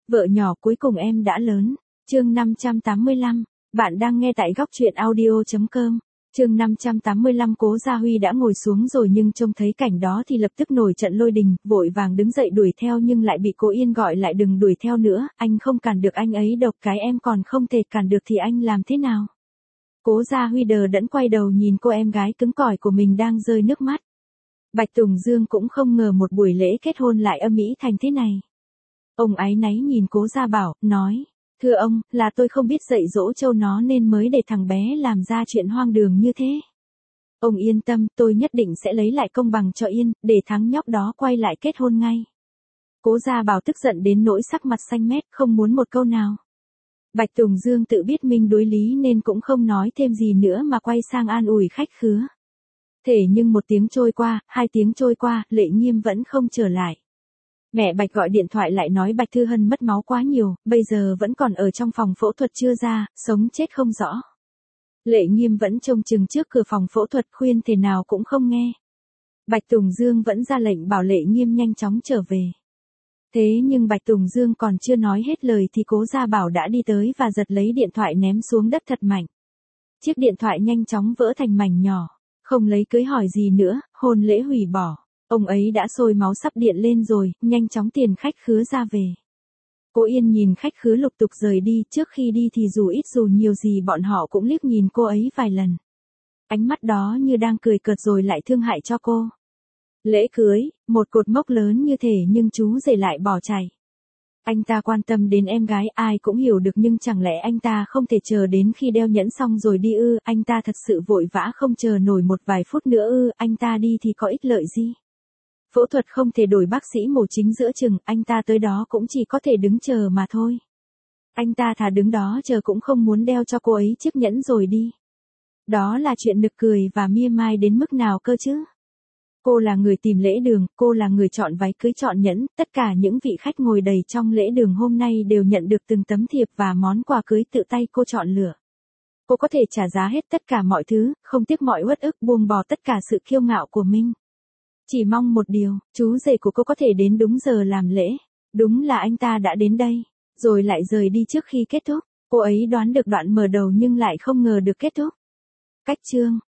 Vợ nhỏ cuối cùng em đã lớn. Chương 585, bạn đang nghe tại góc truyện audio.com. Chương 585 Cố Gia Huy đã ngồi xuống rồi nhưng trông thấy cảnh đó thì lập tức nổi trận lôi đình, vội vàng đứng dậy đuổi theo nhưng lại bị cô Yên gọi lại đừng đuổi theo nữa, anh không cản được anh ấy độc cái em còn không thể cản được thì anh làm thế nào? Cố Gia Huy đờ đẫn quay đầu nhìn cô em gái cứng cỏi của mình đang rơi nước mắt. Bạch Tùng Dương cũng không ngờ một buổi lễ kết hôn lại âm ĩ thành thế này. Ông áy náy nhìn Cố Gia Bảo, nói, thưa ông, là tôi không biết dạy dỗ trâu nó nên mới để thằng bé làm ra chuyện hoang đường như thế. Ông yên tâm, tôi nhất định sẽ lấy lại công bằng cho Yên, để thằng nhóc đó quay lại kết hôn ngay. Cố Gia Bảo tức giận đến nỗi sắc mặt xanh mét, không muốn một câu nào. Bạch Tùng Dương tự biết mình đối lý nên cũng không nói thêm gì nữa mà quay sang an ủi khách khứa. Thế nhưng một tiếng trôi qua, 2 tiếng trôi qua, Lệ Nghiêm vẫn không trở lại. Mẹ Bạch gọi điện thoại lại nói Bạch Thư Hân mất máu quá nhiều, bây giờ vẫn còn ở trong phòng phẫu thuật chưa ra, sống chết không rõ. Lệ Nghiêm vẫn trông chừng trước cửa phòng phẫu thuật khuyên thế nào cũng không nghe. Bạch Tùng Dương vẫn ra lệnh bảo Lệ Nghiêm nhanh chóng trở về. Thế nhưng Bạch Tùng Dương còn chưa nói hết lời thì Cố Gia Bảo đã đi tới và giật lấy điện thoại ném xuống đất thật mạnh. Chiếc điện thoại nhanh chóng vỡ thành mảnh nhỏ, không lấy cưới hỏi gì nữa, hôn lễ hủy bỏ. Ông ấy đã sôi máu sắp điện lên rồi, nhanh chóng tiền khách khứa ra về. Cô Yên nhìn khách khứa lục tục rời đi, trước khi đi thì dù ít dù nhiều gì bọn họ cũng liếc nhìn cô ấy vài lần. Ánh mắt đó như đang cười cợt rồi lại thương hại cho cô. Lễ cưới, một cột mốc lớn như thể nhưng chú rể lại bỏ chạy. Anh ta quan tâm đến em gái ai cũng hiểu được nhưng chẳng lẽ anh ta không thể chờ đến khi đeo nhẫn xong rồi đi ư, anh ta thật sự vội vã không chờ nổi một vài phút nữa ư, anh ta đi thì có ích lợi gì? Phẫu thuật không thể đổi bác sĩ mổ chính giữa chừng, anh ta tới đó cũng chỉ có thể đứng chờ mà thôi. Anh ta thà đứng đó chờ cũng không muốn đeo cho cô ấy chiếc nhẫn rồi đi. Đó là chuyện nực cười và mia mai đến mức nào cơ chứ? Cô là người tìm lễ đường, cô là người chọn váy cưới chọn nhẫn, tất cả những vị khách ngồi đầy trong lễ đường hôm nay đều nhận được từng tấm thiệp và món quà cưới tự tay cô chọn lựa. Cô có thể trả giá hết tất cả mọi thứ, không tiếc mọi uất ức buông bỏ tất cả sự kiêu ngạo của mình. Chỉ mong một điều, chú rể của cô có thể đến đúng giờ làm lễ. Đúng là anh ta đã đến đây, rồi lại rời đi trước khi kết thúc. Cô ấy đoán được đoạn mở đầu nhưng lại không ngờ được kết thúc. Cách chương